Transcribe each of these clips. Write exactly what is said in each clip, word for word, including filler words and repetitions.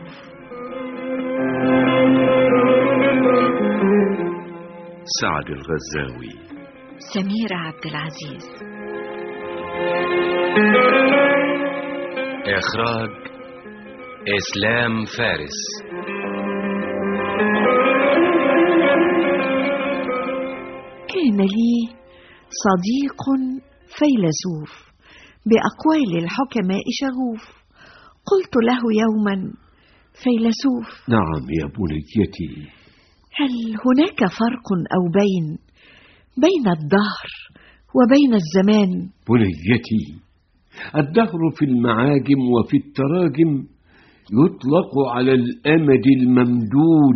فيلسوف. سعد الغزاوي. سميرة عبد العزيز. إخراج إسلام فارس. كان لي صديق فيلسوف بأقوال الحكماء شغوف. قلت له يوما: فيلسوف. نعم يا بنيتي. هل هناك فرق أو بين بين الدهر وبين الزمان؟ بنيتي، الدهر في المعاجم وفي التراجم يطلق على الأمد الممدود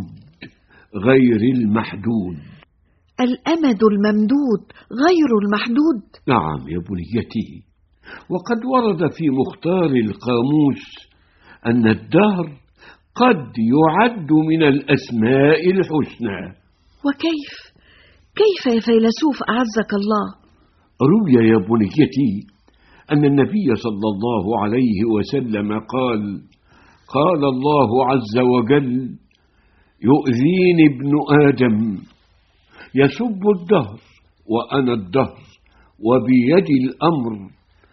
غير المحدود. الأمد الممدود غير المحدود؟ نعم يا بنيتي، وقد ورد في مختار القاموس أن الدهر قد يعد من الأسماء الحسنى. وكيف كيف يا فيلسوف أعزك الله؟ روي يا بنيتي أن النبي صلى الله عليه وسلم قال: قال الله عز وجل: يؤذيني ابن آدم يسب الدهر وأنا الدهر وبيدي الأمر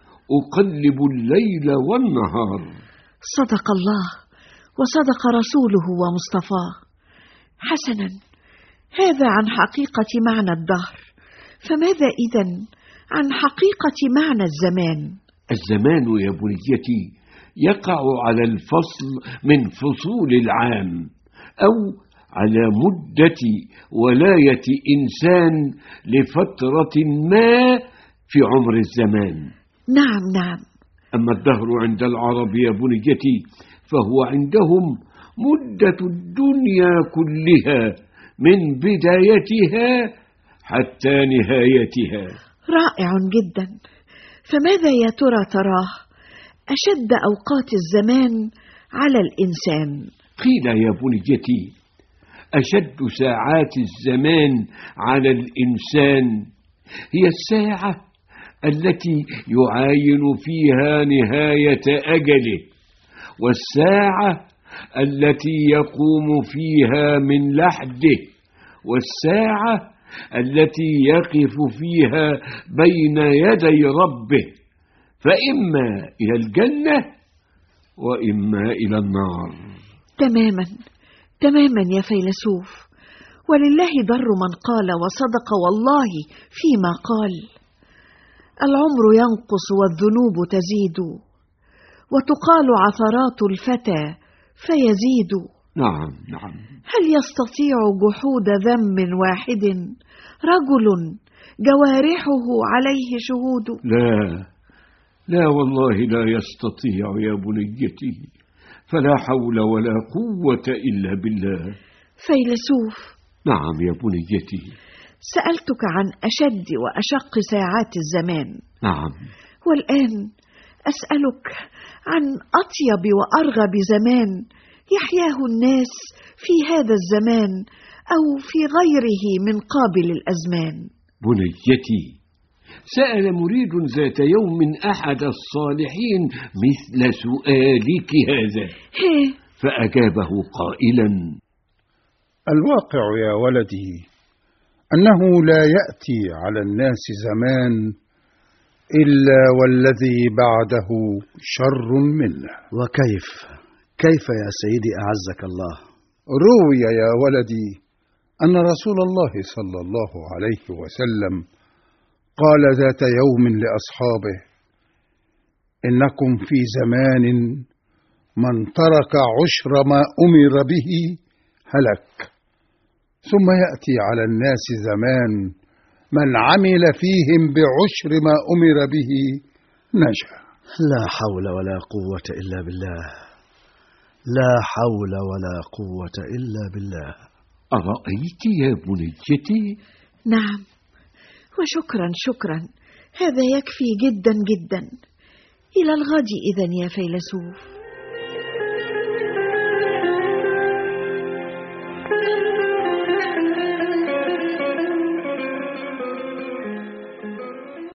أقلب الليل والنهار. صدق الله وصدق رسوله ومصطفاه. حسنا، هذا عن حقيقة معنى الدهر، فماذا إذن عن حقيقة معنى الزمان؟ الزمان يا بنيتي يقع على الفصل من فصول العام، أو على مدة ولاية إنسان لفترة ما في عمر الزمان. نعم نعم. أما الدهر عند العرب يا بنيتي فهو عندهم مدة الدنيا كلها من بدايتها حتى نهايتها. رائع جدا. فماذا يا ترى تراه أشد أوقات الزمان على الإنسان؟ قيل يا بنيتي: أشد ساعات الزمان على الإنسان هي الساعة التي يعاين فيها نهاية أجله، والساعة التي يقوم فيها من لحده، والساعة التي يقف فيها بين يدي ربه، فإما إلى الجنة وإما إلى النار. تماما تماما يا فيلسوف، ولله در من قال وصدق والله فيما قال: العمر ينقص والذنوب تزيد، وتقال عثرات الفتى فيزيد. نعم نعم. هل يستطيع جحود ذنب واحد رجل جوارحه عليه شهود؟ لا لا والله لا يستطيع يا بنيتي، فلا حول ولا قوة إلا بالله. فيلسوف. نعم يا بنيتي. سألتك عن أشد وأشق ساعات الزمان. نعم. والآن أسألك عن أطيب وأرغب زمان يحياه الناس في هذا الزمان أو في غيره من قابل الأزمان. بنيتي، سأل مريد ذات يوم أحد الصالحين مثل سؤالك هذا، فأجابه قائلا: الواقع يا ولدي أنه لا يأتي على الناس زمان إلا والذي بعده شر منه. وكيف كيف يا سيدي أعزك الله؟ روي يا ولدي أن رسول الله صلى الله عليه وسلم قال ذات يوم لأصحابه: إنكم في زمان من ترك عشر ما أمر به هلك، ثم يأتي على الناس زمان من عمل فيهم بعشر ما أمر به نجا. لا حول ولا قوة إلا بالله، لا حول ولا قوة إلا بالله. أرأيت يا بنيتي؟ نعم، وشكرا شكرا، هذا يكفي جدا جدا. إلى الغد إذن يا فيلسوف.